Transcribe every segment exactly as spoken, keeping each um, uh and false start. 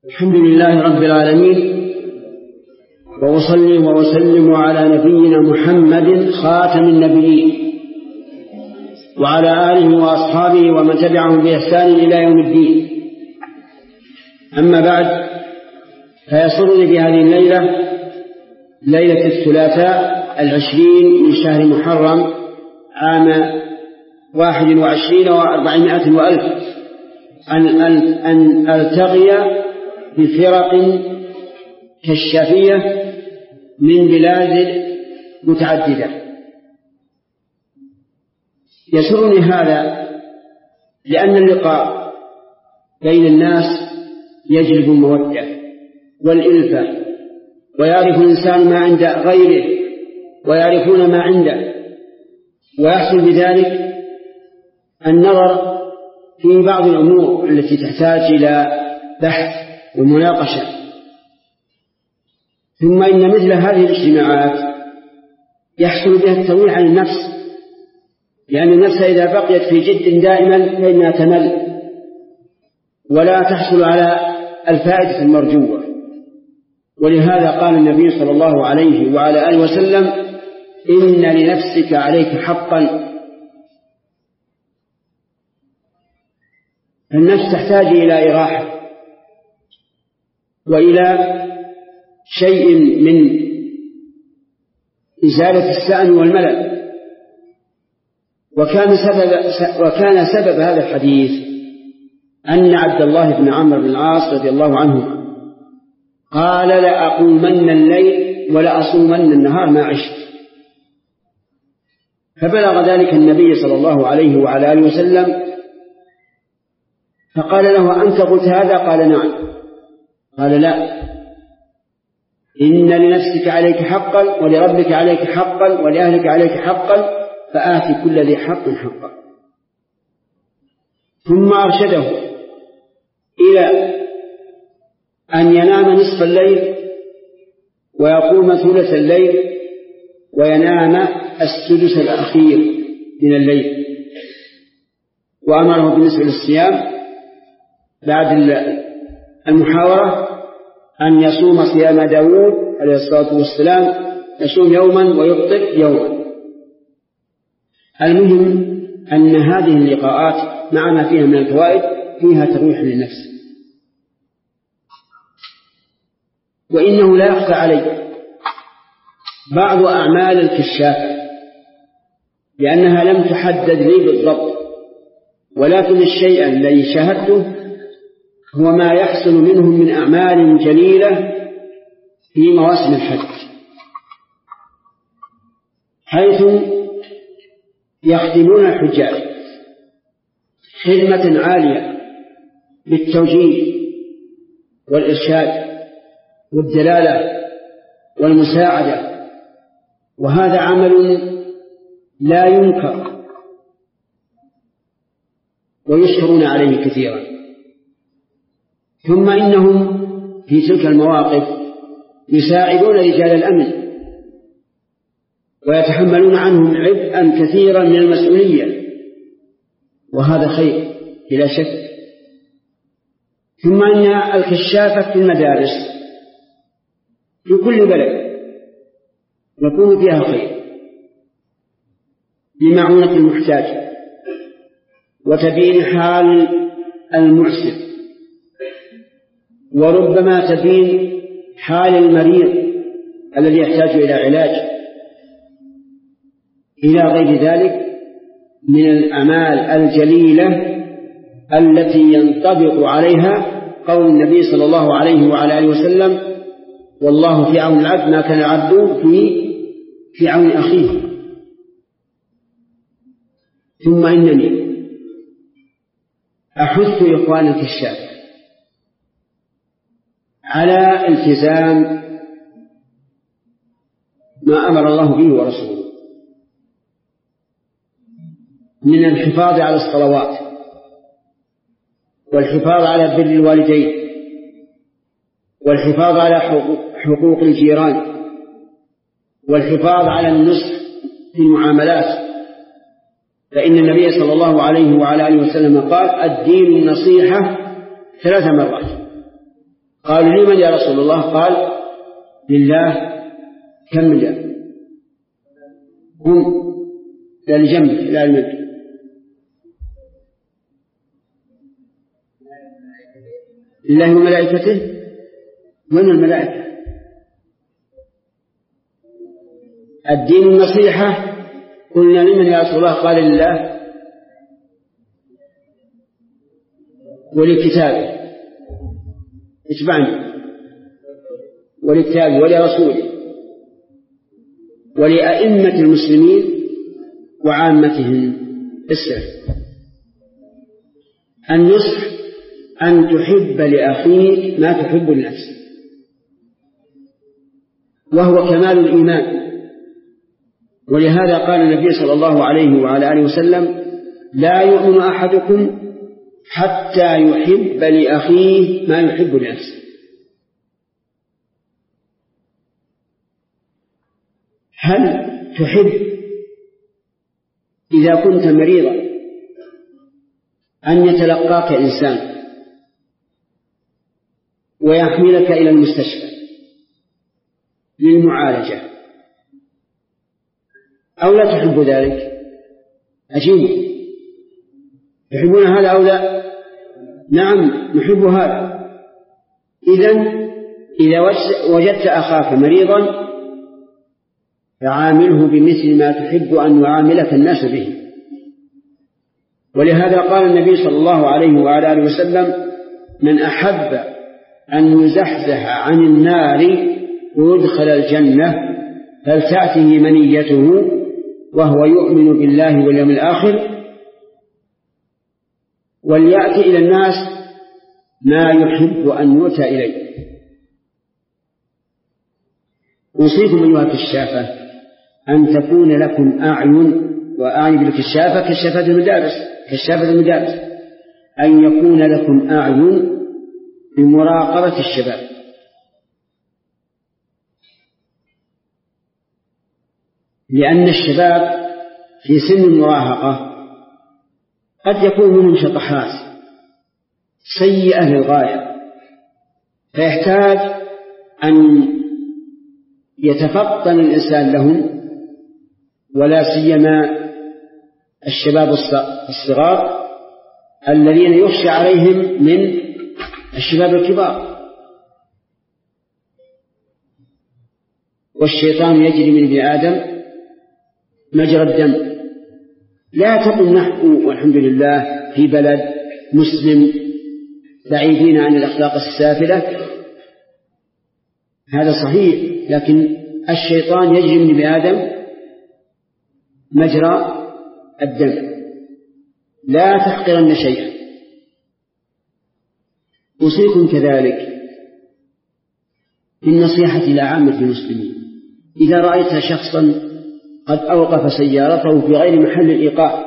الحمد لله رب العالمين، وأصلي وأسلم على نبينا محمد خاتم النبيين وعلى آله وأصحابه ومن تبعهم بإحسان إلى يوم الدين. أما بعد، فيسرني في هذه الليلة ليلة الثلاثاء العشرين من شهر محرم عام واحد وعشرين وأربعمائة وألف أن, أن ألتقي بفرق كشافية من بلاد متعددة. يسرني هذا لأن اللقاء بين الناس يجلب المودة والإلفة، ويعرف الإنسان ما عند غيره ويعرفون ما عنده، ويحصل بذلك النظر في بعض الأمور التي تحتاج إلى بحث ومناقشة. ثم إن مثل هذه الاجتماعات يحصل بها الترويح عن النفس، لأن النفس إذا بقيت في جد دائما فإنها تمل ولا تحصل على الفائدة المرجوة. ولهذا قال النبي صلى الله عليه وعلى آله وسلم: إن لنفسك عليك حقا. النفس تحتاج إلى إراحة وإلى شيء من إزالة السأم والملل. وكان سبب, وكان سبب هذا الحديث أن عبد الله بن عمرو بن العاص رضي الله عنه قال: لأقومن الليل ولأصومن النهار ما عشت. فبلغ ذلك النبي صلى الله عليه وعلى آله وسلم، فقال له: أنت قلت هذا؟ قال: نعم. قال: لا، إن لنفسك عليك حقا ولربك عليك حقا ولأهلك عليك حقا، فآتي كل ذي حق حقا. ثم أرشده إلى أن ينام نصف الليل ويقوم ثلث الليل وينام السدس الأخير من الليل، وأمره بالنسبة للصيام بعد المحاورة أن يصوم صيام داود عليه الصلاة والسلام، يصوم يوما ويفطر يوما. المهم أن هذه اللقاءات مع ما فيها من الفوائد فيها ترويح للنفس. وإنه لا يخفى علي بعض أعمال الكشافة لأنها لم تحدد لي بالضبط، ولكن الشيء الذي شاهدته هو ما يحصل منهم من أعمال جليلة في مواسم الحج، حيث يخدمون الحجاج خدمة عالية بالتوجيه والإرشاد والدلالة والمساعدة، وهذا عمل لا ينكر ويشكرون عليه كثيرا. ثم إنهم في تلك المواقف يساعدون رجال الأمن ويتحملون عنهم عبئا كثيرا من المسؤولية، وهذا خير بلا شك. ثم إن الكشافة في المدارس في كل بلد يكون فيها خير لمعونة المحتاج وتبيين حال المعسر، وربما تبين حال المريض الذي يحتاج إلى علاج، إلى غير ذلك من الأعمال الجليلة التي ينطبق عليها قول النبي صلى الله عليه وعلى آله وسلم: والله في عون العبد ما كان العبد في في عون أخيه. ثم إنني أحث إخوان الكشاف على التزام ما أمر الله به ورسوله من الحفاظ على الصلوات، والحفاظ على بر الوالدين، والحفاظ على حقوق الجيران، والحفاظ على النصح في المعاملات. فإن النبي صلى الله عليه وعلى آله وسلم قال: الدين النصيحة ثلاث مرات. قالوا لمن يا رسول الله؟ قال لله. كم مليار؟ هم لا لجنبك لا الملك. لله وملائكته. من الملائكة؟ الدين النصيحة. قلنا لمن يا رسول الله؟ قال لله ولكتابه. اتبعني. ولكتابه ولرسوله ولأئمة المسلمين وعامتهم. اسمع، النصح أن تحب لأخيك ما تحب لنفسك، وهو كمال الإيمان. ولهذا قال النبي صلى الله عليه وعلى آله وسلم: لا يؤمن أحدكم حتى يحب لأخيه ما يحب لنفسه. هل تحب إذا كنت مريضا أن يتلقاك إنسان ويحملك إلى المستشفى للمعالجة، أو لا تحب ذلك؟ أجيب، يحبون هذا أو لا؟ نعم نحب هذا. إذن إذا وجدت أخاك مريضا فعامله بمثل ما تحب أن يعاملك الناس به. ولهذا قال النبي صلى الله عليه وعلى آله وسلم: من أحب أن يزحزح عن النار ويدخل الجنة فلتأته منيته وهو يؤمن بالله واليوم الآخر وليأتي إلى الناس ما يحب أن يؤتى إليه. أوصيكم أيها الكشافة أن تكون لكم أعين، وأعني بالكشافة كشافة المدارس، كشافة المدارس أن يكون لكم أعين بمراقبة الشباب. لأن الشباب في سن المراهقة قد يكون منهم شطحات سيئة للغاية، فيحتاج أن يتفطن الإنسان لهم، ولا سيما الشباب الصغار الذين يخشى عليهم من الشباب الكبار. والشيطان يجري من ابن آدم مجرى الدم. لا تقل نحن والحمد لله في بلد مسلم بعيدين عن الأخلاق السافلة، هذا صحيح، لكن الشيطان يجري من ابن آدم مجرى الدم. لا تحقرن شيئا. أوصيكم كذلك بالنصيحة إلى عامة المسلمين. إذا رأيت شخصا قد أوقف سيارته في غير محل الإيقاف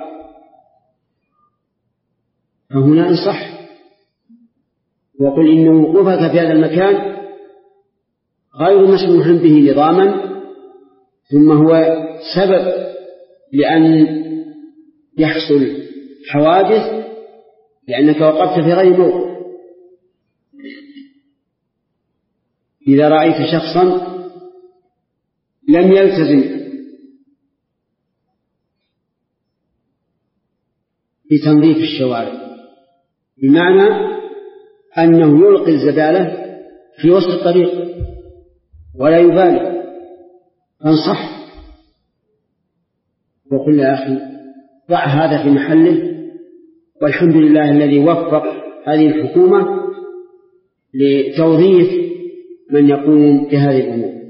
فهنا انصح وقل إن وقوفك في هذا المكان غير مسموح به نظاما، ثم هو سبب لأن يحصل حوادث لأنك وقفت في غير موقف. إذا رأيت شخصا لم يلتزم بتنظيف الشوارع، بمعنى أنه يلقي الزبالة في وسط الطريق ولا يبالي، فانصح وقل يا أخي ضع هذا في محله، والحمد لله الذي وفق هذه الحكومة لتوظيف من يقوم بهذه الأمور.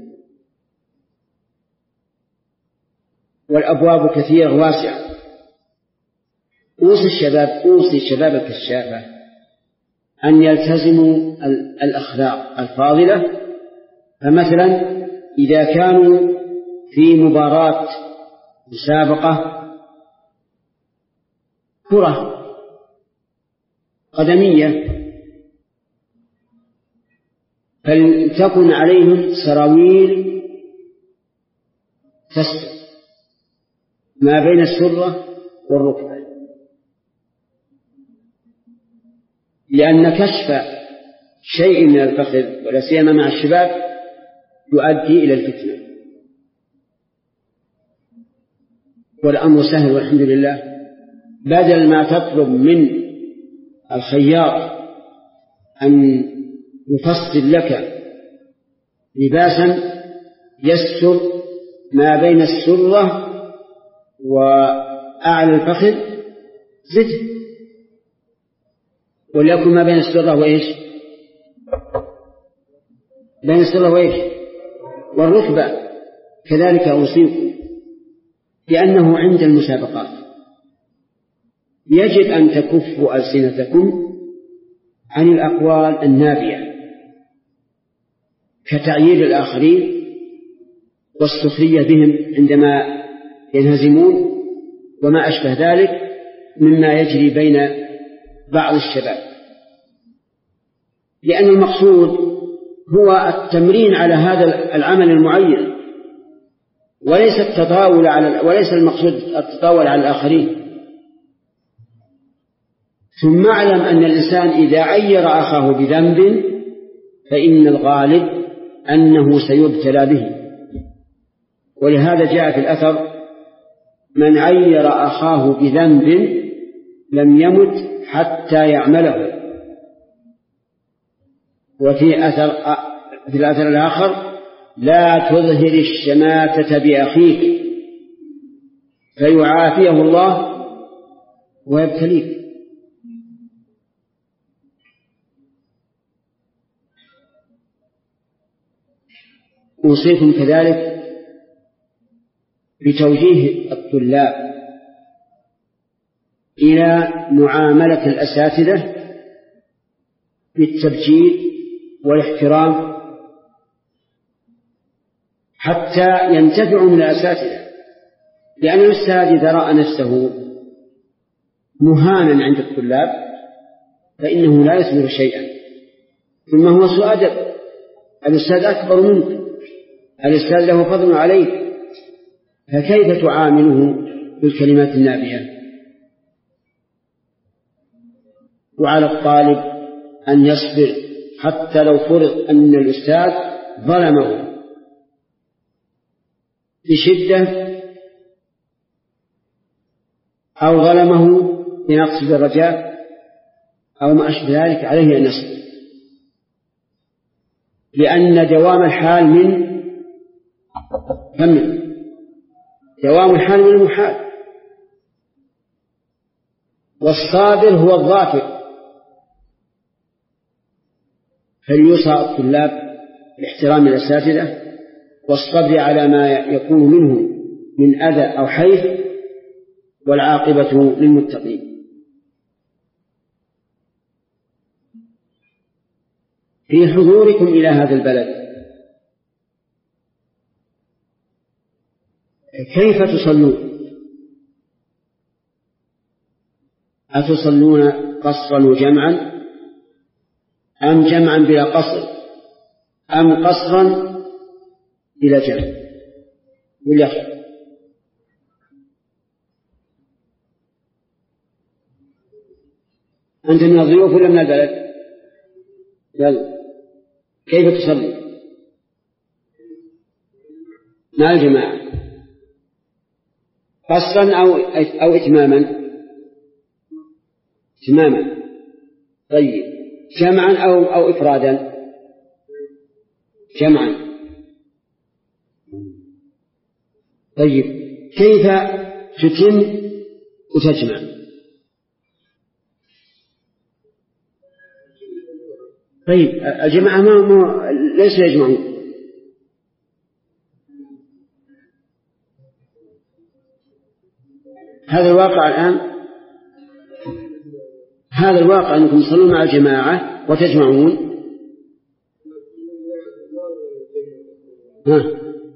والأبواب كثيرة واسعة. أوصي الشباب أوصي الشباب الكشافة أن يلتزموا الأخلاق الفاضلة. فمثلا إذا كانوا في مباراة مسابقة كرة قدمية فلتكن عليهم سراويل تستر ما بين السرة والركبة، لأن كشف شيء من الفخذ ولا سيما مع الشباب يؤدي إلى الفتنة. والأمر سهل والحمد لله. بدل ما تطلب من الخياط أن يفصل لك لباسا يستر ما بين السرة وأعلى الفخذ زده، وليكن ما بين السرة وإيش بين السرة وإيش والركبة كذلك أوصيكم، لأنه عند المسابقات يجب أن تكفوا ألسنتكم عن الأقوال النابية كتعيير الآخرين والسخرية بهم عندما ينهزمون وما أشبه ذلك مما يجري بين بعض الشباب، لأن المقصود هو التمرين على هذا العمل المعين وليس التطاول على وليس المقصود التطاول على الآخرين. ثم اعلم أن الإنسان إذا عير أخاه بذنب فإن الغالب أنه سيبتلى به، ولهذا جاء في الأثر من عير أخاه بذنب لم يمت حتى يعمله. وفي أثر في الأثر الآخر لا تظهر الشماتة بأخيك فيعافيه الله ويبتليك. أوصيكم كذلك بتوجيه الطلاب إلى معاملة الأساتذة بالتبجيل والاحترام حتى ينتفعوا من الأساتذة، لأن الأستاذ إذا رأى نفسه مهانا عند الطلاب فإنه لا يثمر شيئا، ثم هو سوء أدب. الأستاذ أكبر منك، الأستاذ له فضل عليك، فكيف تعامله بالكلمات النابية؟ وعلى الطالب أن يصبر حتى لو فرض أن الأستاذ ظلمه بشدة أو ظلمه بنقص الدرجات أو ما أشبه ذلك، عليه أن يصبر، لأن دوام الحال من كمل دوام الحال من المحال، والصابر هو الظافر. فليوصى الطلاب باحترام الأساتذة والصبر على ما يكون منه من أذى أو حيث، والعاقبة للمتقين. في حضوركم إلى هذا البلد كيف تصلون؟ أتصلون قصرا وجمعا أم جمعا بلا قصر أم قصرا بلا جمع؟ باليخ أنت من الضيوف ولا من البلد؟ يلا كيف تصلي مع الجماعة؟ قصرا أو أو إتماما؟ إتماما. طيب جمعا أو أو إفرادا؟ جمعا. طيب كيف تتم وتجمع؟ طيب الجماعة ما ما ليس يجمعون. هذا الواقع الآن، هذا الواقع أنكم تصلون مع الجماعة وتجمعون. ها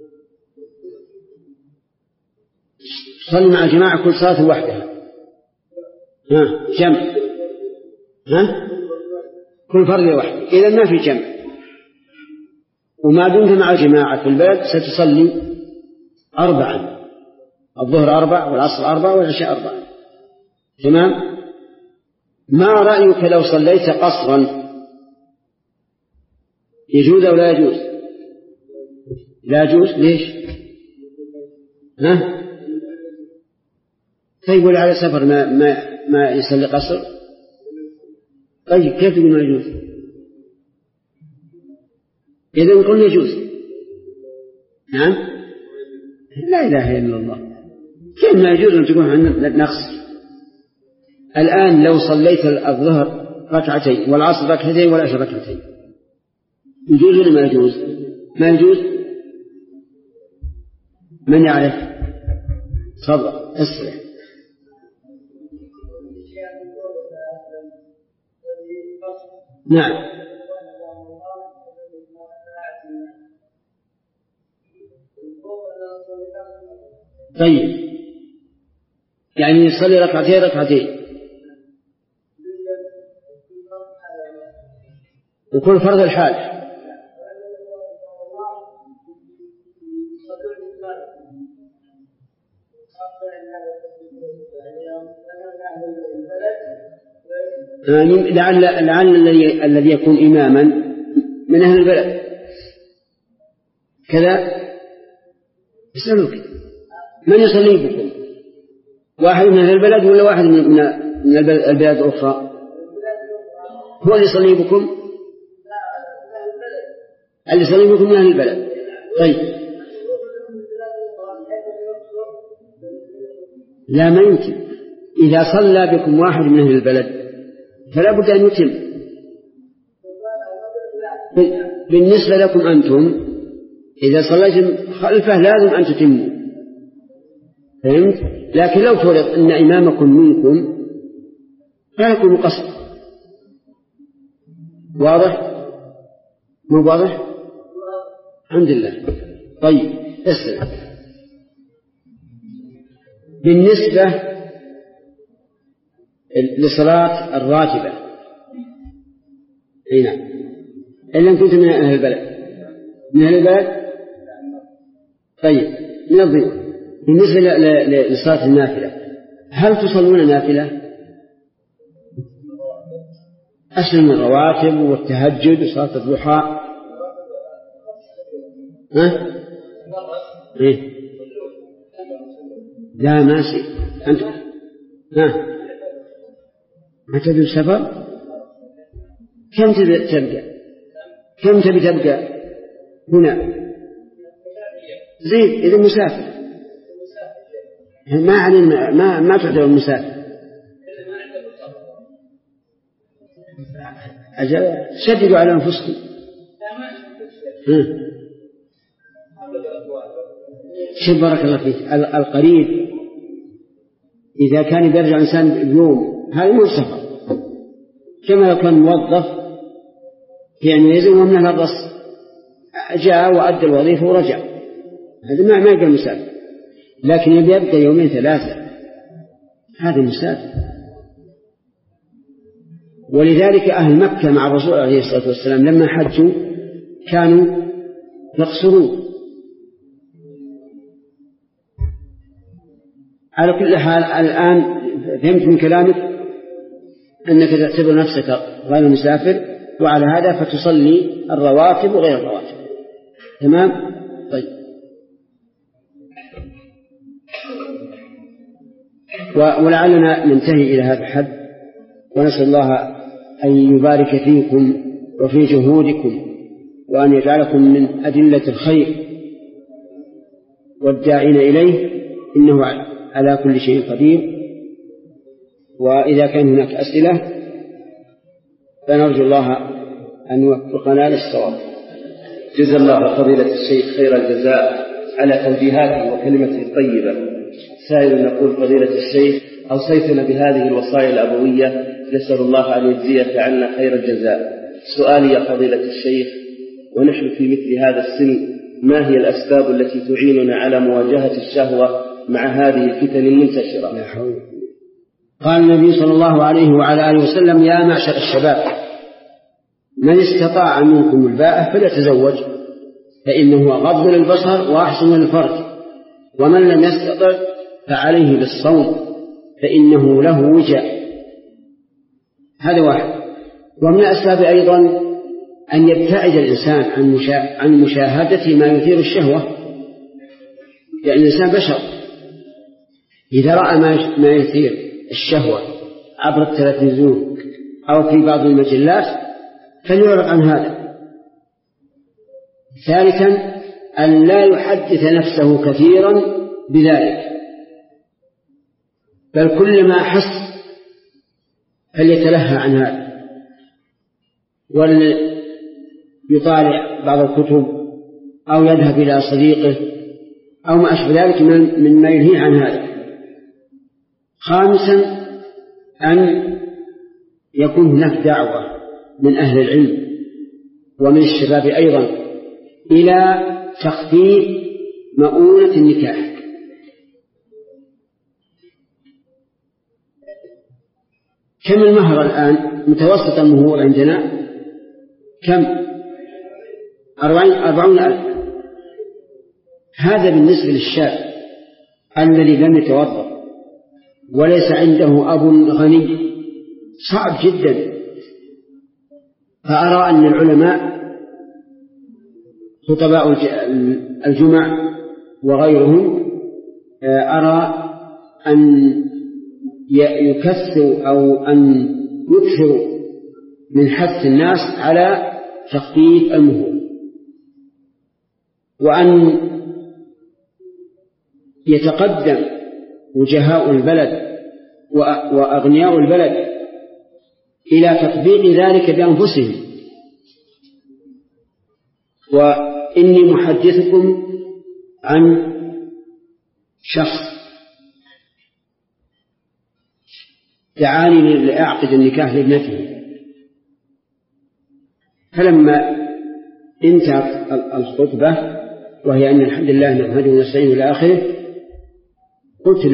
تصلي مع الجماعة كل صلاة وحدها. ها جمع. ها كل فرد وحده. إذا ما في جمع، وما دمت مع الجماعة في البلد ستصلي أربعا، الظهر أربع والعصر أربع والعشاء أربع. تمام. ما رأيك لو صليت قصرا يجوز أو لا يجوز؟ لا يجوز. ليش؟ ها؟ فيقول على سفر ما, ما, ما يصلي قصر. طيب كيف يقول يجوز؟ إذن قلنا يجوز. نعم. لا إله إلا الله. كيف ما يجوز أن تكون عندنا نقص؟ الآن لو صليت الظهر ركعتين والعصر ركعتين والعشاء ركعتين يجوز ولا ما يجوز؟ ما يجوز. من يعرف؟ تفضل اسرع. نعم. طيب يعني يصلي ركعتين ركعتين وكل فرض الحال. لعل لعل الذي الذي يكون إماما من أهل البلد كذا. يسألك من يصلي بكم؟ واحد من أهل البلد ولا واحد من من البلاد الأخرى؟ هو اللي يصلي بكم؟ اللي يصلي بكم من أهل البلد. طيب لا ما يمكن. إذا صلى بكم واحد من أهل البلد فلا بد أن يتم. بالنسبة لكم أنتم إذا صليتم خلفه لازم أن تتموا. فهمت؟ لكن لو فرض أن إمامكم منكم لا يكون قصد. واضح؟ مو واضح؟ الحمد لله. طيب اسأل. بالنسبة لصلاة الراتبة هنا إلا إن كنت من أهل البلد. من أهل البلد. طيب من الضيوف. بالنسبة لصلاة النافلة هل تصلون نافلة؟ أشهر من الرواتب والتهجد وصلاة الضحى. ها؟ إيه؟ لا ماشي. أنت ها؟ ما تبي السفر؟ كم تبي تبقى؟ كم تبي تبقى هنا؟ زين إذا مسافر ما علينا ما ما تعتبر مسافر. أجل شددوا على أنفسكم. شوف بارك الله فيك. القريب إذا كان بيرجع إنسان بيوم هذا مو سفر، كما لو كان موظف في عنيزة ومن الرص جاء وأدى الوظيفة ورجع، هذا ما ما يقول مسافر. لكن يبي يبقى يومين ثلاثة هذا مسافر. ولذلك أهل مكة مع الرسول عليه الصلاة والسلام لما حجوا كانوا يقصرون. على كل حال الآن فهمت من كلامك أنك تعتبر نفسك غير مسافر، وعلى هذا فتصلي الرواتب وغير الرواتب. تمام؟ طيب. ولعلنا ننتهي إلى هذا الحد، ونسأل الله أن يبارك فيكم وفي جهودكم، وأن يجعلكم من أدلة الخير والداعين إليه، إنه على كل شيء قدير. وإذا كان هناك أسئلة فنرجو الله أن يوفقنا للصواب. جزا الله فضيلة الشيخ خير الجزاء على توجيهاته وكلمته الطيبة. سائل نقول فضيلة الشيخ أوصيتنا بهذه الوصايا الأبوية، نسأل الله أن يجزيك عنا خير الجزاء. سؤالي يا فضيلة الشيخ، ونحن في مثل هذا السن، ما هي الأسباب التي تعيننا على مواجهة الشهوة مع هذه الفتن المنتشرة؟ لا حول. قال النبي صلى الله عليه وعلى آله وسلم: يا معشر الشباب من استطاع منكم الباءة فليتزوج، فإنه غض للبصر وأحسن للفرج، ومن لم يستطع فعليه بالصوم فإنه له وجاء. هذا واحد. ومن الأسباب أيضا أن يبتعد الإنسان عن مشاهدة ما يثير الشهوة، لأن الإنسان بشر، إذا رأى ما يثير الشهوة عبر التلفزيون أو في بعض المجلات فليعرض عن هذا. ثالثا أن لا يحدث نفسه كثيرا بذلك، بل كلما أحس فليتلهى عن هذا، وليطالع بعض الكتب أو يذهب إلى صديقه أو ما أشبه ذلك مما يلهيه عن هذا. خامسا أن يكون هناك دعوة من أهل العلم ومن الشباب أيضا إلى تخفيف مؤونة النكاح. كم المهر الآن متوسط المهور عندنا؟ كم؟ أربعين أربعون ألف. هذا بالنسبة للشاب الذي لم يتوظف وليس عنده أب غني صعب جدا. فأرى أن العلماء خطباء الجمع وغيرهم أرى أن يكثروا أو أن يكثروا من حث الناس على تخفيف المهور، وأن يتقدم وجهاء البلد وأغنياء البلد إلى تطبيق ذلك بأنفسهم. وإني محدثكم عن شخص دعاني لأعقد النكاح لابنته، فلما انتهت الخطبة وهي أن الحمد لله نحمده ونستعينه إلى آخره، قلت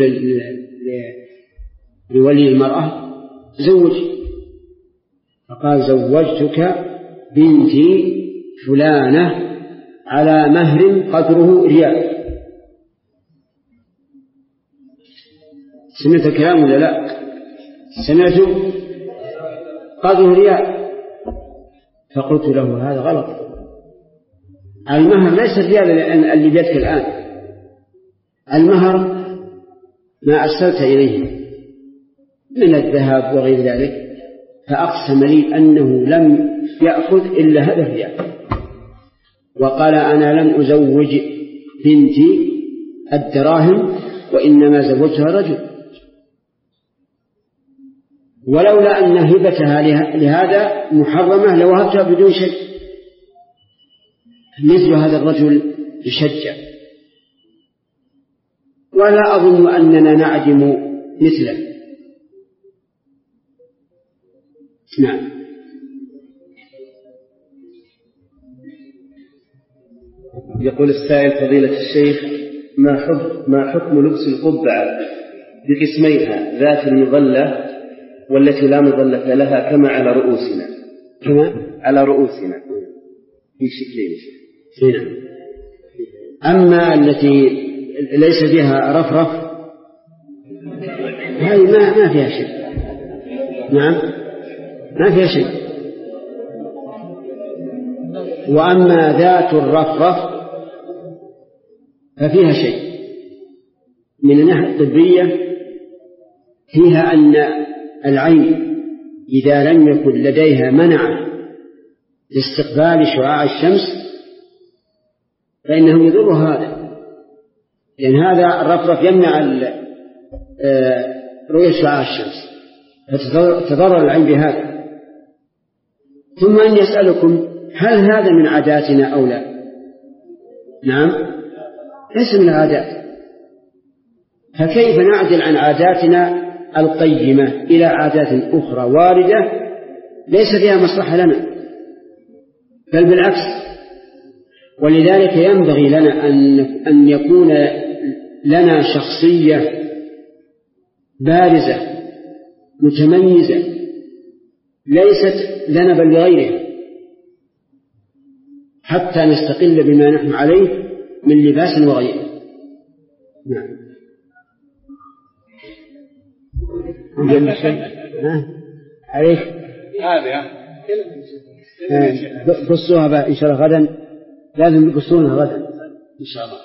لولي المرأة زوجي، فقال زوجتك بنتي فلانة على مهر قدره ريال. سمعت الكلام ولا لا؟ سمعت قدره ريال. فقلت له هذا غلط، المهر ليس الريال اللي بيدك الآن، المهر ما أرسلت إليه من الذهب وغير ذلك. فأقسم لي أنه لم يأخذ إلا هذا الريال، وقال أنا لم أزوج بنتي الدراهم وإنما زوجتها رجل، ولولا أن هبتها لهذا محرمة لوهبتها بدون شيء. مثل هذا الرجل يشجع، ولا أظن أننا نعدم مثله. نعم. يقول السائل فضيلة الشيخ ما حكم ما حكم لبس القبعة بقسميها ذات المظلة والتي لا مظلة لها كما على رؤوسنا كما على رؤوسنا في شكلين. نعم. أما التي ليس بها رفرف هذه ما ما فيها شيء. نعم ما فيها شيء. وأما ذات الرفرف ففيها شيء من الناحية الطبية، فيها أن العين إذا لم يكن لديها منع لاستقبال شعاع الشمس فإنه يضر هذا، لأن هذا الرفرف يمنع رؤية شعاع الشمس فتضرر العين بهذا. ثم أن يسألكم هل هذا من عاداتنا أو لا؟ نعم ليس من العادات، فكيف نعدل عن عاداتنا القيمة إلى عادات أخرى واردة ليس فيها مصلحة لنا، بل بالعكس. ولذلك ينبغي لنا أن يكون لنا شخصية بارزة متميزة ليست لنا بل لغيرها، حتى نستقل بما نحن عليه من لباس وغيره. نعم. عليك هذه قصوها بقى إن شاء الله غدا، لازم يقصونها غدا إن شاء الله.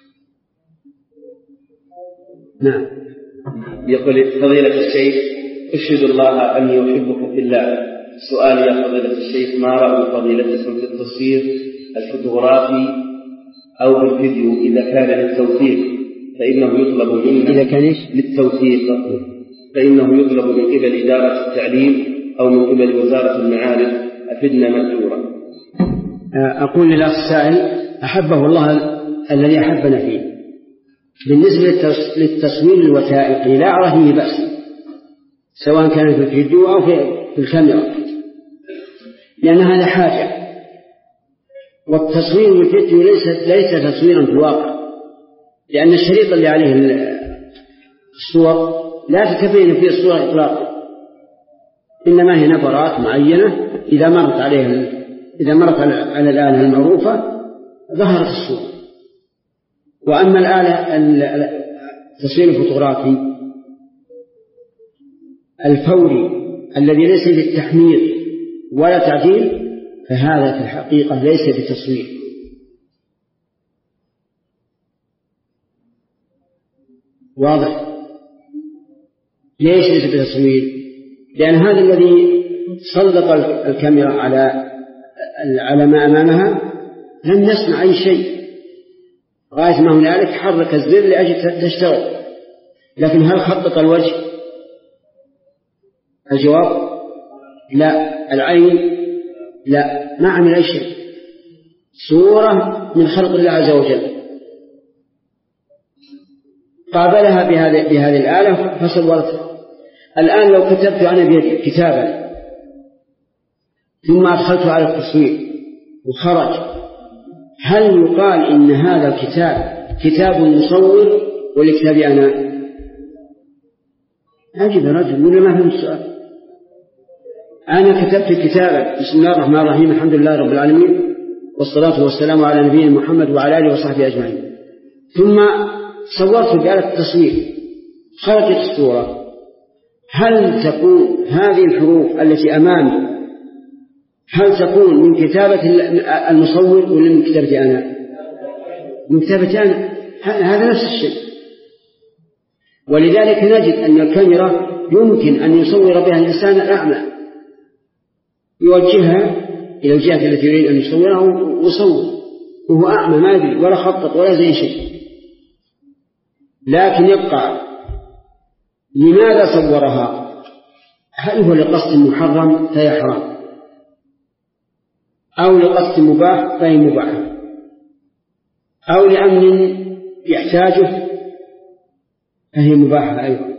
نعم. يقول فضيلة الشيخ أشهد الله أني أحبكم في الله. سؤال يا فضيلة الشيخ، ما رأي فضيلتكم في التصوير الفوتوغرافي أو بالفيديو إذا كان للتوثيق فإنه يطلب منا إذا كان للتوثيق فإنه يطلب من قبل إدارة التعليم أو من قبل وزارة المعارف، أفدنا مأجورا. أقول للأخ السائل أحبه الله الذي أحبنا فيه. بالنسبة للتصوير الوثائقي لا أرى فيه بأس، سواء كان في الفيديو أو في الكاميرا، لأن هذا حاجة. والتصوير بالفيديو ليس ليس تصويرا في الواقع، لأن الشريط اللي عليه الصور لا تتبين فيه الصورة إطلاقا، إنما هي نبرات معينة إذا مرت عليها إذا مرت على الآلة المعروفة ظهرت الصورة. وأما الآلة التصوير الفوتوغرافي الفوري الذي ليس بالتحمير ولا تعديل فهذا في الحقيقة ليس بتصوير. واضح؟ ليش ليس بتصوير؟ لأن هذا الذي سلط الكاميرا على على ما أمامها لم يصنع أي شيء، غاية ما هنالك حرك الزر لأجل تشتغل، لكن هل خطط الوجه؟ الجواب لا. العين لا، ما عمل أي شيء، صورة من خلق الله عز وجل قابلها بهذه بهذه الآلة فصورتها. الآن لو كتبت أنا بيدي كتابا ثم أدخلت على التصوير وخرج، هل يقال إن هذا الكتاب كتاب مصور ولا كتابي أنا؟ أجب يا رجل ولا ما فهمت السؤال؟ أنا كتبت كتابا بسم الله الرحمن الرحيم الحمد لله رب العالمين والصلاة والسلام على نبينا محمد وعلى آله وصحبه أجمعين، ثم صورت بآلة التصوير خرجت الصورة، هل تكون هذه الحروف التي أمامي هل تكون من كتابة المصور ولا من كتابتي أنا؟ من كتابتي أنا. هذا نفس الشيء. ولذلك نجد أن الكاميرا يمكن أن يصور بها الإنسان الأعمى، يوجهها إلى الجهة التي يريد أن يصورها ويصور وهو أعمى ما يدري ولا خطط ولا زي شيء. لكن يبقى لماذا صورها؟ هل هو لقصد محرم فهي حرام، أو لقصد مباح فهي مباح، أو لأمن يحتاجه فهي مباحة أيضا.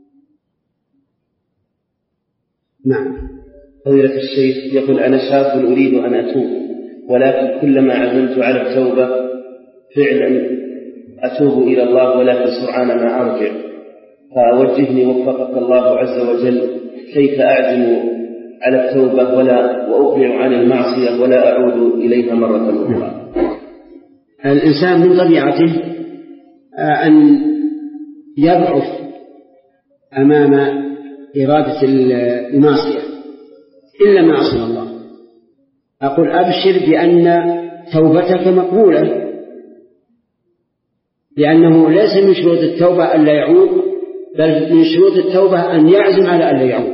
نعم. فضيلة الشيخ يقول أنا شاب أريد أن أتوب، ولكن كلما عزمت على التوبة فعلا أتوب إلى الله ولكن سرعان ما أرجع، فأوجهني وفقك الله عز وجل كيف أعزم على التوبة ولا وأقلع عن المعصية ولا أعود إليها مرة أخرى. الإنسان من طبيعته أن يضعف أمام إرادة المعصية إلا ما عصم الله. أقول أبشر بأن توبتك مقبولة، لأنه ليس من شروط التوبة أن لا يعود، بل من شروط التوبة أن يعزم على أن لا يعود،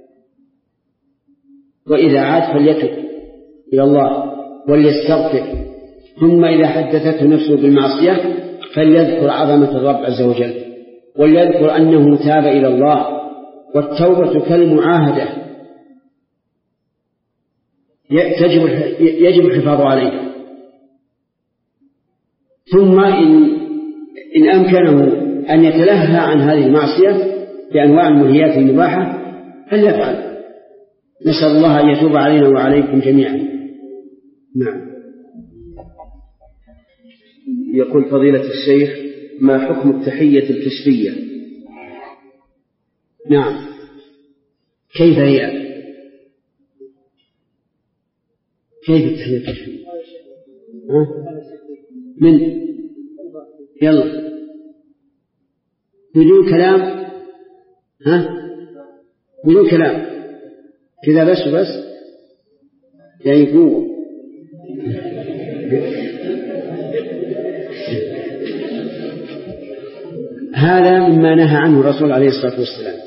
وإذا عاد فليتب إلى الله وليستغفر، ثم إذا حدثته نفسه بالمعصية فليذكر عظمة الرب عز وجل وليذكر أنه تاب إلى الله. والتوبة كالمعاهدة يجب الحفاظ عليها، ثم إن, إن أمكنه أن يتلهى عن هذه المعصية بأنواع المنهيات المباحة فليفعل. نسأل الله أن يتوب علينا وعليكم جميعا. نعم. يقول فضيلة الشيخ ما حكم التحية الكشفية؟ نعم. كيف هي؟ كيف التحية الكشفية؟ ها؟ من يلا بدون كلام، ها بدون كلام كذا بس بس يعني قوة. هذا مما نهى عنه الرسول عليه الصلاة والسلام،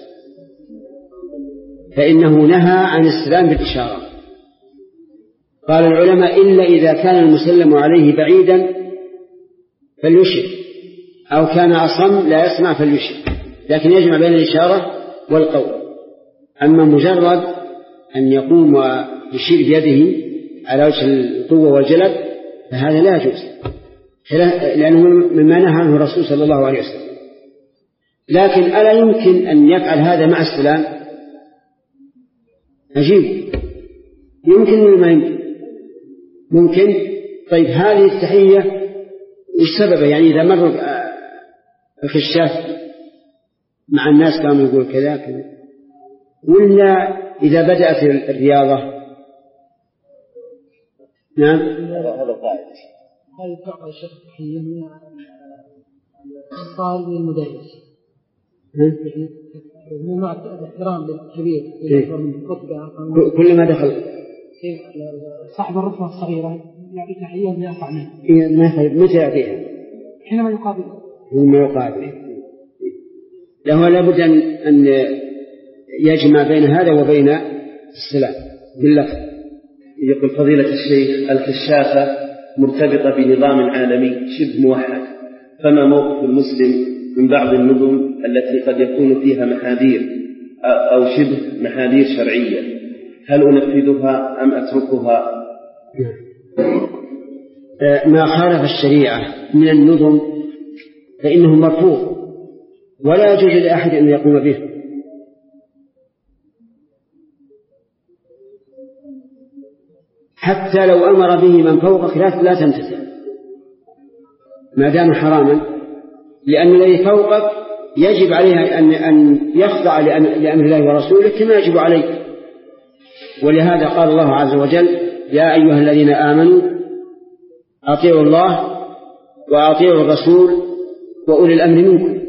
فإنه نهى عن السلام بالإشارة. قال العلماء إلا إذا كان المسلم عليه بعيدا فليشر، أو كان أصم لا يسمع فليشر، لكن يجمع بين الإشارة والقول. أما مجرد أن يقوم ويشير بيده على وجه القوة والجلد فهذا لا يجوز، لأنه مما نهى عنه الرسول صلى الله عليه وسلم. لكن ألا يمكن أن يفعل هذا مع السلام؟ عجيب، يمكن ولا ما يمكن؟ ممكن. طيب هذه التحية وش سببه؟ يعني إذا مر الخشاف مع الناس كانوا يقول كذا كذا، ولا إذا بدأت الرياضة؟ نعم، هذا قاعدة. هذه الفقرة الشيخ التحية من الصال للمدرس، مع الاحترام للكبير كل ما دخل صاحب الرتبة الصغيرة يعطي تحية ويرفع منه. متى يعطيها؟ حينما يقابل حينما يقابل له لابد أن يجمع بين هذا وبين السلام باللفظ. يقول فضيلة الشيخ الكشافة مرتبطة بنظام عالمي شبه موحد، فما موقف المسلم من بعض النظم التي قد يكون فيها محاذير أو شبه محاذير شرعية؟ هل أنفذها أم أتركها؟ ما خالف الشريعة من النظم فإنه مرفوض ولا يجوز لأحد أن يقوم به. حتى لو أمر به من فوقك لا تمتثل ما دام حراما، لأن الذي فوقك يجب عليه أن يخضع لأمر الله ورسوله كما يجب عليه. ولهذا قال الله عز وجل: يا أيها الذين آمنوا أطيعوا الله وأطيعوا الرسول وأولي الأمر منكم،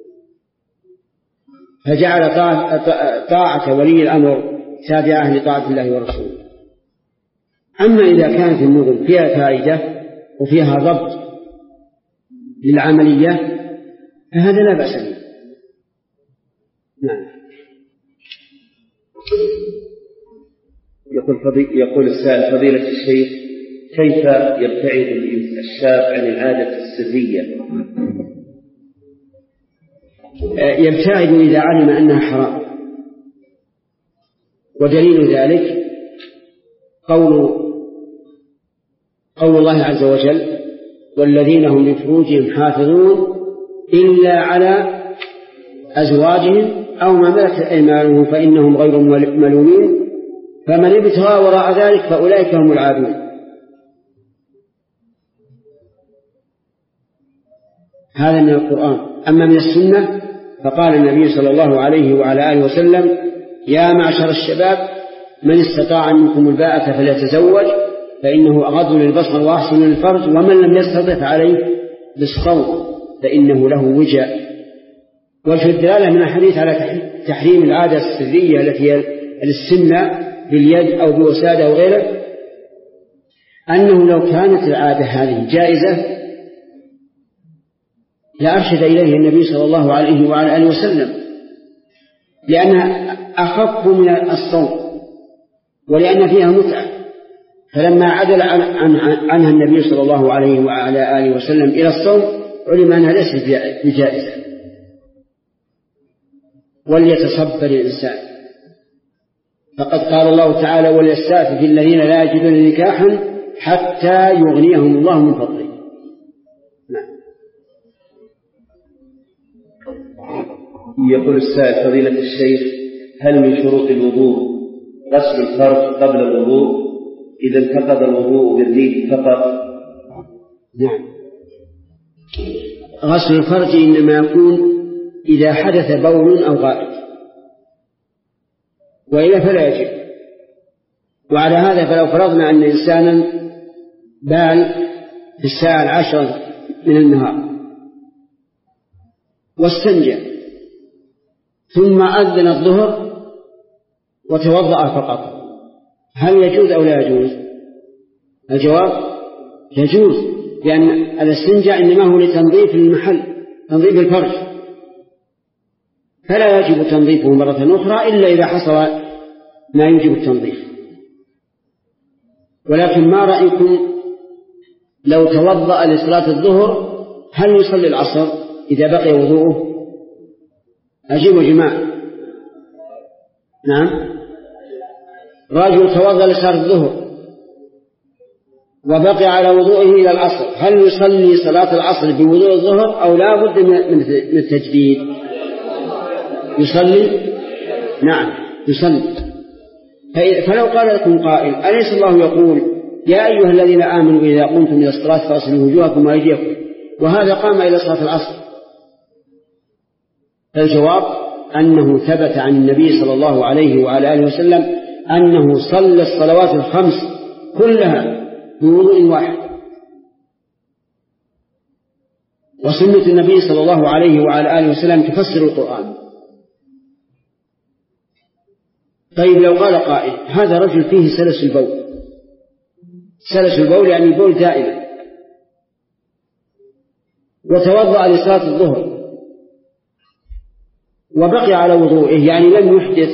فجعل طاعة ولي الأمر تابعة لطاعة الله ورسوله. أما إذا كانت النظم فيها فائدة وفيها ضبط للعملية فهذا لا بأس به. نعم. يقول, فضي... يقول السائل فضيلة الشيخ: كيف يبتعد الشاب عن العادة السرية؟ يبتعد إذا علم أنها حرام، ودليل ذلك قول قول الله عز وجل: والذين هم لفروجهم حافظون إلا على أزواجهم أو ما ملكت أيمانهم فإنهم غير ملومين فمن ابتغى وراء ذلك فأولئك هم العادون. هذا من القرآن. أما من السنة فقال النبي صلى الله عليه وعلى آله وسلم: يا معشر الشباب من استطاع منكم الباءة فليتزوج فإنه أغض للبصر وأحسن للفرج ومن لم يستطع فعليه بالصوم فإنه له وجاء. وجه الدلالة من الحديث على تحريم العادة السرية التي هي السنة باليد أو بوسادة أو غيره، أنه لو كانت العادة هذه جائزة لأرشد إليه النبي صلى الله عليه وعلى آله وسلم، لأنها أخف من الصوم ولأن فيها متعة. فلما عدل عنها النبي صلى الله عليه وعلى آله وسلم إلى الصوم علم أنها ليست بجائزة. وليتصبر الإنسان، فقد قال الله تعالى: وليستعفف الذين لا يجدون نكاحا حتى يغنيهم الله من فضله. يقول السائل فضيلة الشيخ: هل من شروط الوضوء غسل الفرج قبل الوضوء إذا انتقض الوضوء بالريق فقط؟ نعم. غسل الفرج إنما يكون إذا حدث بول أو غائط، وإلا فلا يجب. وعلى هذا فلو فرضنا أن إنسانا بال في الساعة العشرة من النهار واستنجى ثم أذن الظهر وتوضأ فقط هل يجوز أو لا يجوز؟ الجواب يجوز، لأن الاستنجاء إنما هو لتنظيف المحل، تنظيف الفرج، فلا يجب تنظيفه مرة أخرى إلا إذا حصل ما يوجب التنظيف. ولكن ما رأيكم لو توضأ لصلاة الظهر هل يصلي العصر إذا بقي وضوءه؟ أجيبوا جماعة. نعم، رجل توضأ لصلاة الظهر وبقي على وضوءه إلى العصر، هل يصلي صلاة العصر بوضوء الظهر أو لا بد من التجديد؟ يصلي؟ نعم يصلي. فلو قال لكم قائل أليس الله يقول يا أيها الذين آمنوا إذا قمتم إلى الصلاة فاغسلوا وجوهكم وأيديكم، وهذا قام إلى صلاة العصر؟ فالجواب أنه ثبت عن النبي صلى الله عليه وعلى آله وسلم أنه صلى الصلوات الخمس كلها بوضوء واحد، وسنة النبي صلى الله عليه وعلى آله وسلم تفسر القرآن. طيب لو قال قائل هذا رجل فيه سلس البول، سلس البول يعني بول دائما، وتوضأ لصلاة الظهر وبقي على وضوئه يعني لم يحدث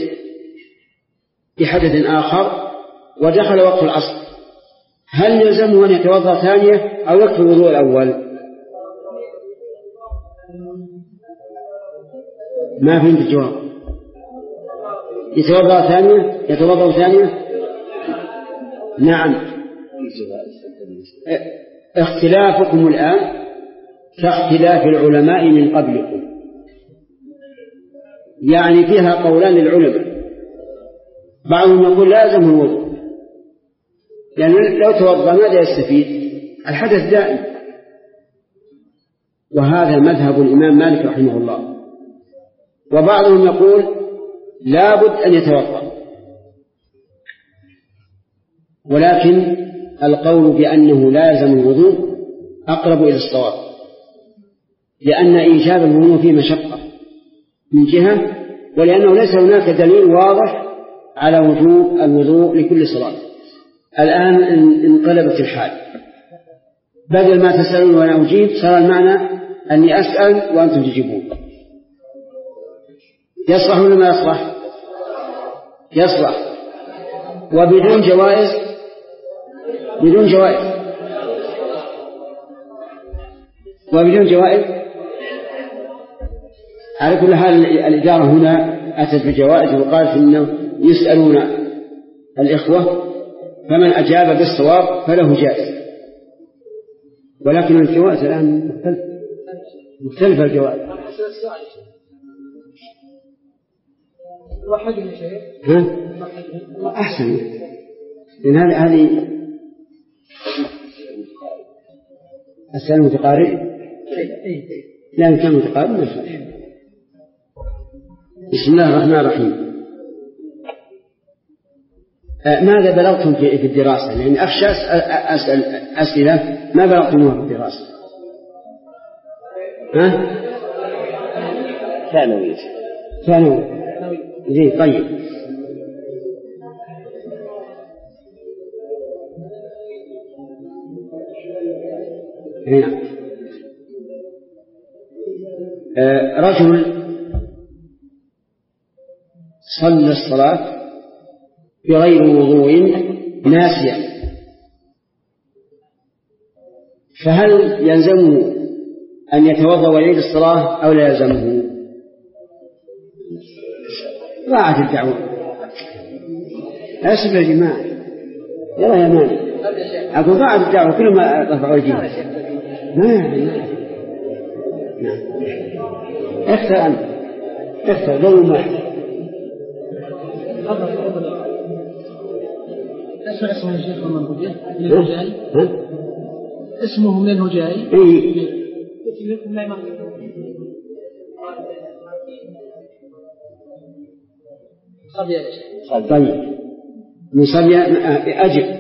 بحدث آخر ودخل وقت العصر، هل يلزمه أن يتوضأ ثانية أو يكفي الوضوء الأول؟ ما فهمت الجواب. يتوضأ ثانية؟ يتوضأ ثانية؟ نعم. اختلافكم الآن كاختلاف العلماء من قبلكم، يعني فيها قولان للعلماء، بعضهم يقول لازم الوضوء لأن يعني لو توضأ ماذا يستفيد؟ الحدث دائم، وهذا مذهب الإمام مالك رحمه الله. وبعضهم يقول لا بد أن يتوضأ، ولكن القول بأنه لازم الوضوء أقرب إلى الصواب، لأن إيجاب الوضوء فيه مشقة من جهة، ولأنه ليس هناك دليل واضح على وجوب الوضوء لكل صلاة. الآن انقلبت الحال، بدل ما تسألون وأنا أجيب صار المعنى أني أسأل وأنتم تجيبون. يصلح ولا ما يصلح؟ يصلح، وبدون جوائز، بدون جوائز وبدون جوائز على كل حال الإدارة هنا أتت بجوائز وقالت إنه يسألون الإخوة فمن أجاب بالصواب فله جائزة، ولكن الجوائز الآن مختلفة مختلفة الجوائز. ها؟ أحسن، لأن هذه هذه السؤال متقارب، لا كان متقارب ما يصح. بسم الله الرحمن الرحيم. آه ماذا بلغتم في في الدراسة؟ لأن يعني أخشى أسأل أسئلة ما بلغتموها في الدراسة. ها؟ ثانوي. ثانوي. زين طيب. هنا آه رجل صلى الصلاة بغير وضوء ناسيا، فهل يلزمه أن يتوضأ ويعيد الصلاة أو لا يلزمه؟ ضاعت الدعوة. أسف يا جماعة، يلا يا مان أقول ضاعت الدعوة كل ما رفعوا الجيل. ما يعني نعم اختر أنت اختر ضوء واحد. اسمه اسمه الشيخ من الهجائي من الهجائي اسمه من الهجائي اي طيب نصلي أجب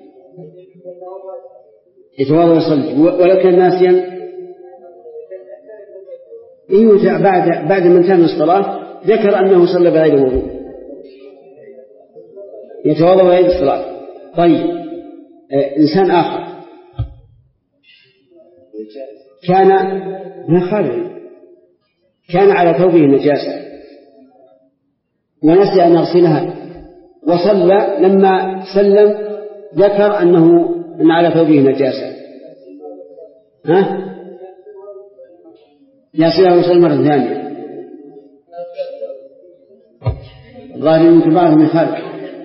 يتوضأ ويصلي ولو كان ناسيا. إيه بعد بعد ما انتهى من الصلاة ذكر أنه صلى بغير وضوء يتوضأ ويعيد الصلاة. طيب إنسان آخر كان ما خالف كان على ثوبه نجاسة ونسي أن يغسلها وصلى، لما سلم ذكر أنه أن على ثوبه نجاسة، ها يغسلها ويصلي مرة ثانية. ظاهر من بعضهم يخالف.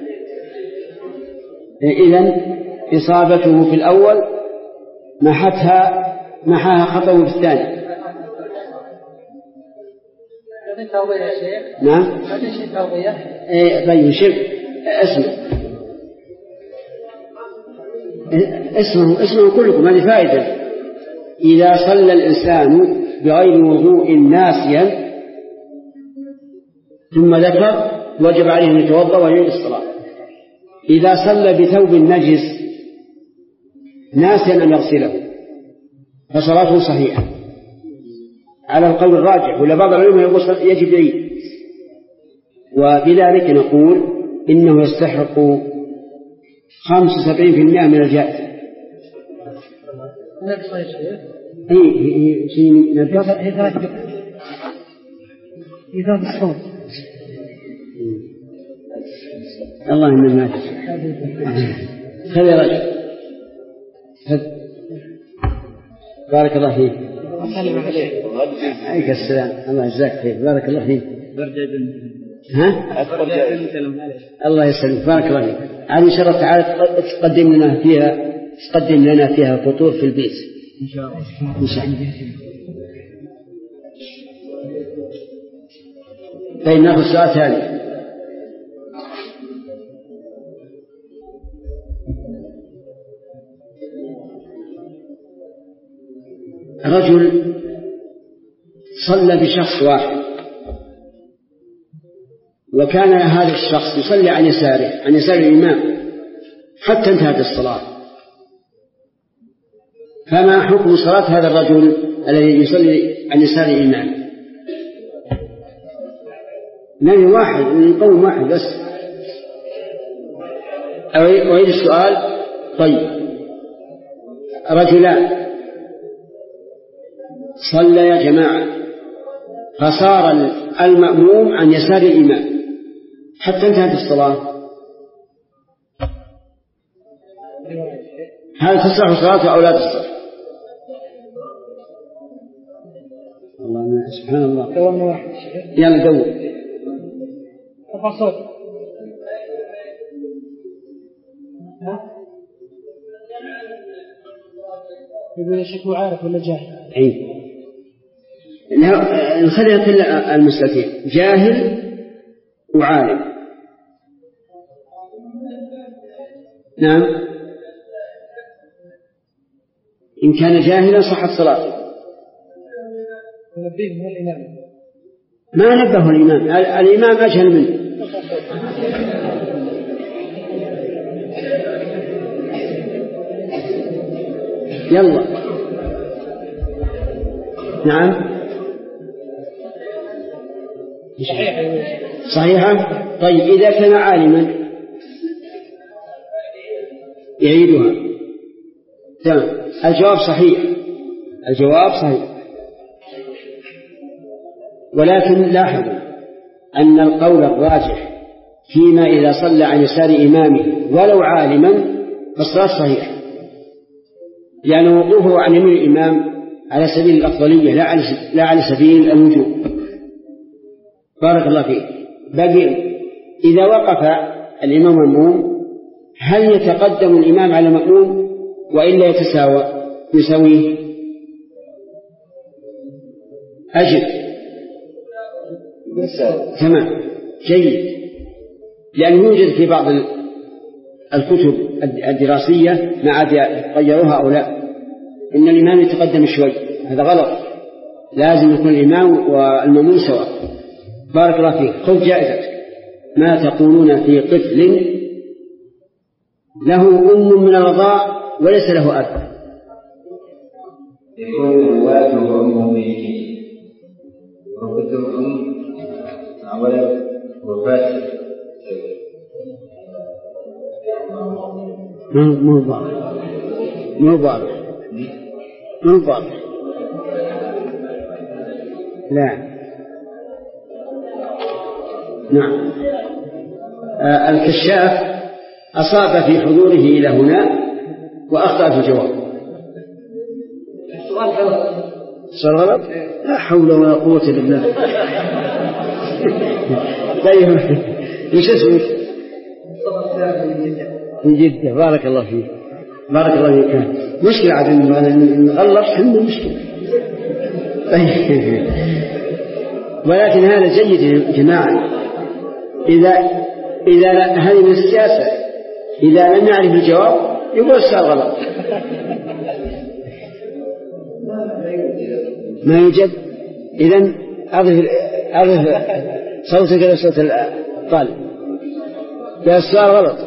إذن إصابته في الأول محتها محاها خطأه في الثاني. نعم. إيه طيب شوف اسمه اسمه اسمه كلكم، هذه فائدة. إذا صلى الإنسان بغير وضوء ناسيا ثم ذكر وجب عليه أن يتوضأ ويعيد الصلاة. إذا صلى بثوب نجس ناسيا أن يغسله فصلاته صحيحة على القول الراجح، ولا بعض العلماء يقول يجب يعيد. وبذلك نقول إنه يستحق خمسة وسبعين بالمئة من الجائزة. إيه إيه شيء نرجع إذا بالصوت الله إنه ما خذ يا رجل خذ بارك الله فيك. عليك السلام، الله يجزاك خير، بارك الله فيك. ها الله يسلمك، بارك الله فيك. هذه إن شاء الله تعالى تقدم لنا فيها تقدم لنا فيها فطور في البيت إن شاء الله. إن شاء الله. طيب نأخذ سؤال ثاني. رجل صلى بشخص واحد وكان هذا الشخص يصلي عن يساره عن يسار الإمام حتى انتهت الصلاة، فما حكم صلاة هذا الرجل الذي يصلي عن يسار الإمام؟ نبي واحد من قوم واحد بس. أعيد السؤال. طيب رجلان صلى يا جماعة فصار المأموم عن يسار الإمام حتى انتهت الصلاة، هل تصح صلاته أو لا تصح؟ الله سبحان الله. دورنا واحد يلا دور. ارفع صوت. يقول الشكوى عارف ولا جاهل؟ أي نخليها كل المسألتين، جاهل وعالم. نعم إن كان جاهلا صحت صلاته. نبيه من الإمام. ما نبه الإمام، الإمام أجهل منه. يلا نعم صحيحة صحيحة. طيب إذا كان عالما يعيدها. تمام. الجواب صحيح، الجواب صحيح، ولكن لاحظوا أن القول الراجح فيما إذا صلى عن يسار إمامه ولو عالما فالصلاة صحيحة، يعني وقوفه عن يمين الإمام على سبيل الأفضلية لا على سبيل الوجوب. بارك الله فيك. باقي إذا وقف الإمام والمأموم هل يتقدم الإمام على المأموم وإلا يتساوى يساويه؟ أجب. تمام جيد، لأنه يوجد في بعض الكتب الدراسية ما عاد غيروها أو لا إن الإمام يتقدم شوي، هذا غلط، لازم يكون الإمام والمأموم سواء. بارك الله فيك. خذ جائزتك. ما تقولون في طفل له أم من الرضاع وليس له أب؟ يكون الوالد وأمه ميتين وقلت الأم ولد وفاة مو واضح مو واضح مو واضح لا نعم. آه الكشاف أصاب في حضوره إلى هنا وأخطأ في الجواب. السؤال غلط؟ لا حول ولا قوة إلا بالله. طيب ايش اسمك؟ من جدة. بارك الله فيك بارك الله فيك. مشكلة عاد نغلط حنا مشكلة. طيب ولكن هذا جيد يا جماعة. إذا إذا هذه من السياسة، إذا لم يعرف الجواب يقول السؤال غلط. ما يوجد. إذن أضف أضف صوتك إلى صوت الطالب. يا السؤال غلط.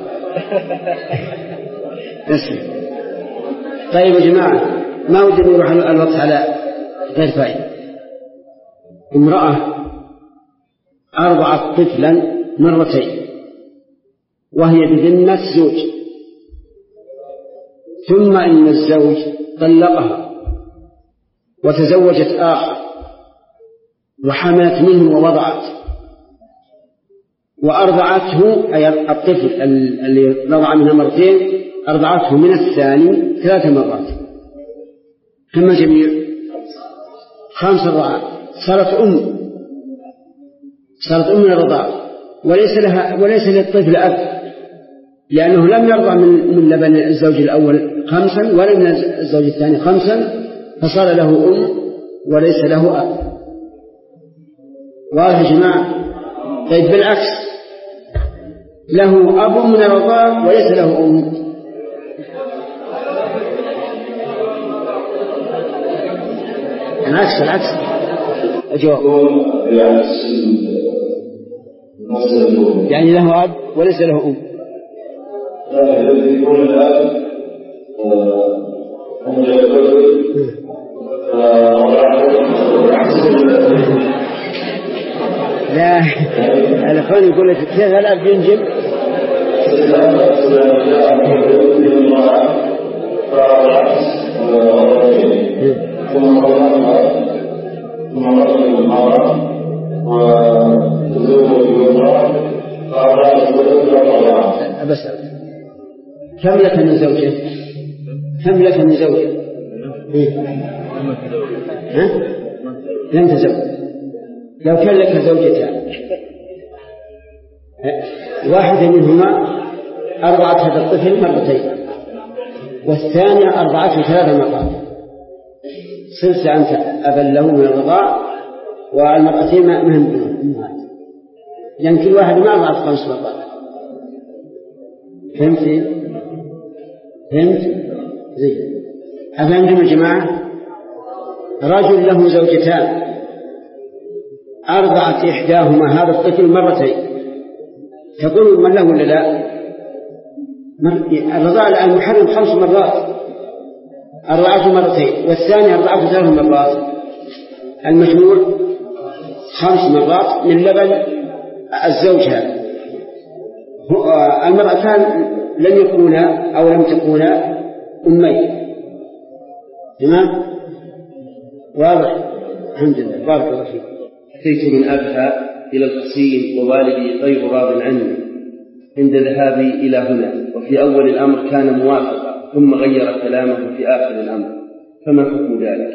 طيب يا جماعة ما ودي نروح الوقت على غير فائدة. امرأة أرضعت طفلا مرتين وهي بذمة زوج، ثم إن الزوج طلقها وتزوجت آخر وحملت منه ووضعت وأرضعته، أي الطفل اللي رضع منها مرتين أرضعته من الثاني ثلاث مرات. كم الجميع؟ خمس رضعات. صارت أم صارت أم من الرضاعة، وليس لها وليس للطفل أب، لأنه لم يرضع من من لبن الزوج الأول خمسا ولا من الزوج الثاني خمسا، فصار له أم وليس له أب. واضح يا جماعة؟ طيب بالعكس، له أب من الرضاعة وليس له أم. العكس العكس الجواب يعني له أب وليس له أم. يكون الآب لا الأخوان يقول لك كيف الأب ينجب؟ أبسط. كم لك من زوجة؟ كم لك من زوجة؟ ها؟ لم تزوج. لو كان لك زوجتان، واحدة منهما أرضعت هذا الطفل مرتين والثانية أرضعته ثلاث مرات، صرت أنت أبا له من الرضاع والمرأتين مهم أمهات، لأن كل واحد ما أرضعت خمس مرات. فهمت؟ فهمت؟ زي أفهمتم يا جماعة؟ رجل له زوجتان أرضعت إحداهما هذا الطفل مرتين، تقول من له ولا لا؟ الرضاع الآن محرم خمس مرات، أرضعته مرتين والثانية أرضعته ثلاث مرات، المجموع خمس مرات من لبن الزوج هذا. المرأتان لم يكونا أو لم تكونا أمين. تمام؟ واضح؟ الحمد لله. بارك الله فيك. أتيت من أبها إلى القصيم ووالدي غير راض عني عند ذهابي إلى هنا، وفي أول الأمر كان موافقا ثم غير كلامه في آخر الأمر، فما حكم ذلك؟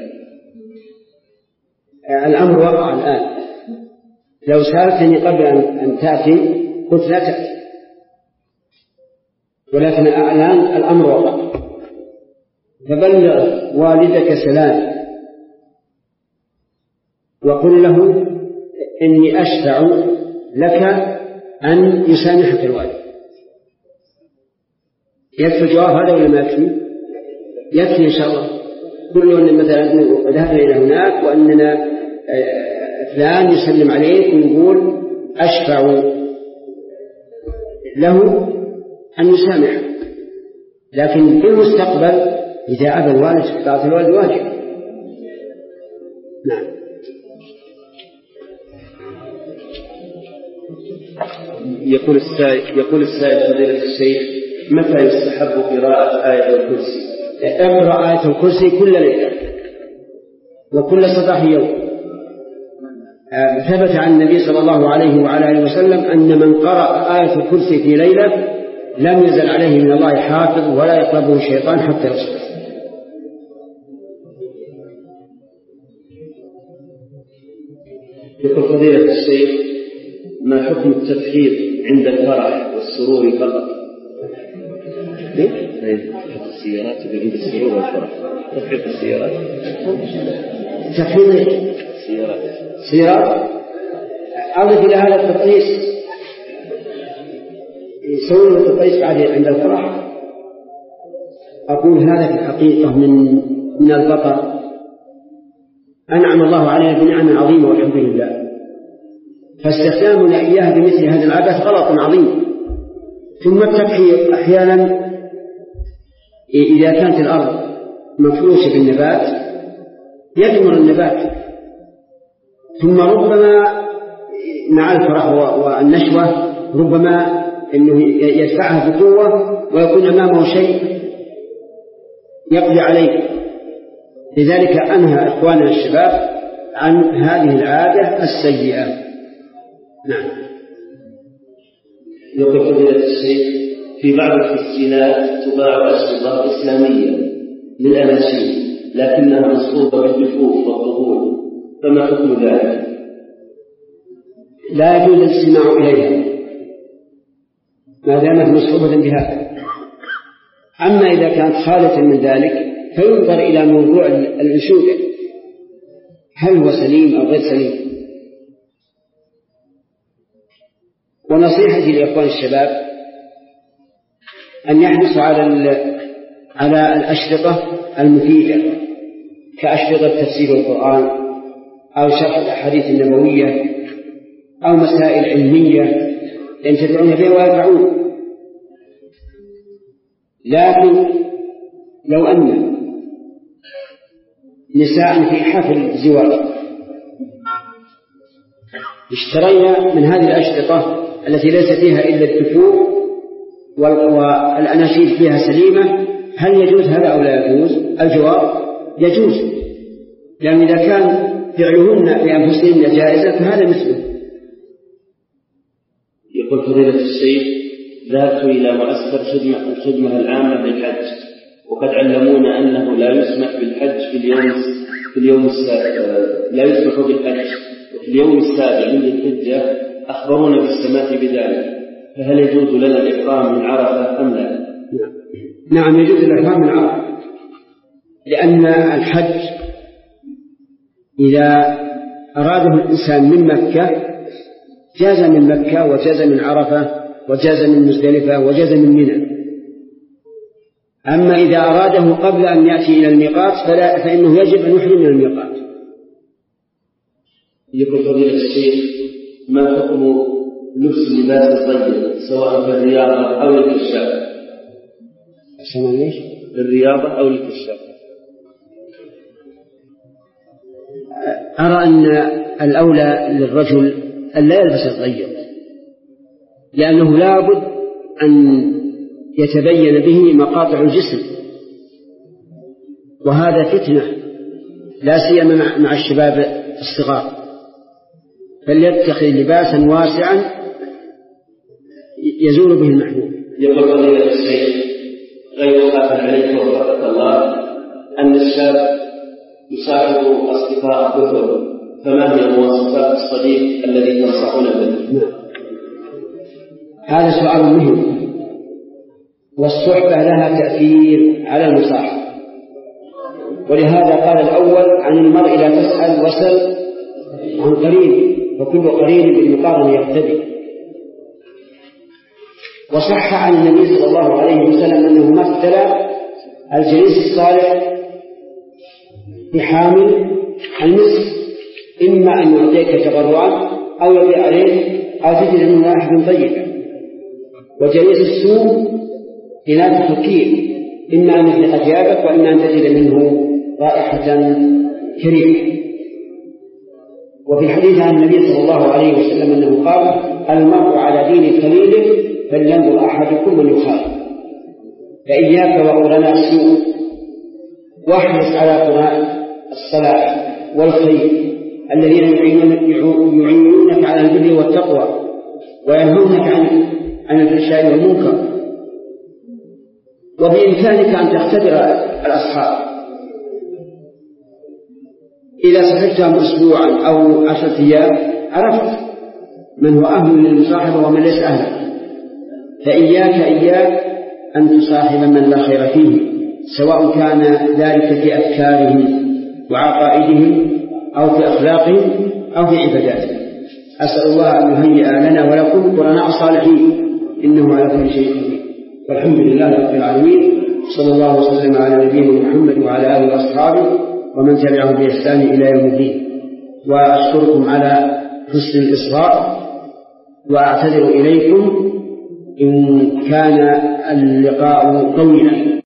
الأمر وقع الآن. لو سألتني قبل أن تأتي قلت لا تأتي، ولكن الآن الأمر وقع. فبلغ والدك سلام وقل له إني أشفع لك أن يسامحك الوالد. يكفي الجواب هذا ولا ما يكفي؟ يكفي إن شاء الله. قل له أن مثلا ذهبنا إلى هناك وأننا فلان يسلم عليك ويقول أشفع له أن يسامحك، لكن في المستقبل إذا أبى الوالد فطاعة الوالد واجب. نعم. يقول السائل يقول السائل فضيلة الشيخ: متى يستحب قراءة آية الكرسي؟ اقرأ آية الكرسي كل ليلة وكل صباح يوم. ثبت عن النبي صلى الله عليه وعلى آله وسلم أن من قرأ آية الكرسي في ليلة لم يزل عليه من الله حافظ ولا يقربه الشيطان حتى يصبح. يقول فضيلة الشيخ: ما حكم التفخير عند الفرح والسرور فقط؟ السيارات عند السرور والفرح، تفخير السيارات، تفخير السيارات سيارات. أضف إلى هذا التطريس، يسوون التطريس بعد عند الفرح. أقول هذا في الحقيقة من من البطر. أنعم الله علينا بنعم عظيمة والحمد لله، فاستخدامنا إياها بمثل هذا العبث غلط عظيم. ثم التبخير أحيانا إذا كانت الأرض مفروشة بالنبات يدمر النبات، ثم ربما مع الفرح والنشوة ربما أنه يدفعها بقوة ويكون أمامه شيء يقضي عليه. لذلك أنهى إخواننا الشباب عن هذه العادة السيئة. نعم. يقول فضيلة الشيخ: في بعض التسجيلات تباع أشرطة إسلامية للأناشيد لكنها مصحوبة بالدفوف والطبول، فما حكم ذلك؟ لا يجوز الاستماع إليها ما دامت مصحوبة بهذا. أما إذا كانت خالية من ذلك فينظر إلى موضوع الأنشودة، هل هو سليم أو غير سليم. ونصيحتي لإخوان الشباب أن يحرصوا على على الأشرطة المفيدة كأشرطة تفسير القرآن أو شرح الأحاديث النبوية أو مسائل علمية ينتفعون بها وينفعون. لكن لو أن نساء في حفل زواج اشترينا من هذه الأشرطة التي ليس فيها إلا الدفوف والأناشيد فيها سليمة، هل يجوز هذا أو لا يجوز؟ الجواب يجوز، لأن إذا كان فعلهن بأنفسهن جائزة فهذا مثله. يقول فضيلة الشيخ: ذهبت إلى معسكر خدمة الخدمة العامة للحج، وقد علمونا أنه لا يسمح بالحج في اليوم في اليوم السابع لا يسمح بالحج وفي اليوم السابع من الحجة أخبرونا بالسماح بذلك، فهل يجوز لنا الإحرام من عرفة أم لا؟ نعم يجوز الإحرام من عرفة، لأن الحج إذا أراده الإنسان من مكة جاز من مكة وجاز من عرفة وجاز من مزدلفة وجاز من منى. أما إذا أراده قبل أن يأتي إلى الميقات فلا فإنه يجب أن يحرم من الميقات. يقول فضيلة الشيخ: ما حكم لبس اللباس الطيب سواء في الرياضة أو الكشاف؟ سمع ليش؟ الرياضة أو الكشاف. أرى أن الأولى للرجل أن لا يلبس الطيب، لأنه لابد أن يتبين به مقاطع الجسم، وهذا فتنة لا سيما مع الشباب الصغار، فليتخذ لباسا واسعا يزول به المحمول. يقول فضيلة الشيخ: غير خاف عليكم وفقك الله أن الشاب يصاحب أصدقاء كثر، فما هي مواصفات الصديق الذي تنصحون به؟ هذا سؤال مهم، والصحبة لها تأثير على المصاحب، ولهذا قال الأول: عن المرء لا تسأل وسل عن قريب، فكل قريب بالمقارنة يقتدي. وصح عن النبي صلى الله عليه وسلم أنه مثل الجليس الصالح بحامل المسك، إما أن يعطيك تبرعا أو يعطي عليه أو تجد منه رائحة طيبة، وجليس السوء خلاف التوكيل، إما أن يحرق ثيابك وإما أن تجد منه رائحة كريهة. وفي الحديث عن النبي صلى الله عليه وسلم أنه قال: المرء على دين خليله فلينظر أحدكم من يخالف. فإياك وقرناء السوء، واحرص على قراء الصلاح والخير الذين يعينونك على البر والتقوى وينهونك عن عن الفحشاء والمنكر. وبإمكانك أن تختبر الأصحاب إذا صحبتهم أسبوعا أو عشرة أيام عرفت من هو أهل للمصاحبة ومن ليس أهلا. فإياك إياك أن تصاحب من لا خير فيه، سواء كان ذلك في أفكارهم وعقائدهم أو في أخلاقهم أو في عباداتهم. أسأل الله أن يهيئ لنا ولكم قرناء صالحين إنه على كل شيء قدير. والحمد لله رب العالمين، صلى الله وسلم على نبينا محمد وعلى آله وأصحابه ومن تبعه بإحسان إلى يوم الدين. وأشكركم على حسن الإصغاء وأعتذر إليكم إن كان اللقاء طويلا.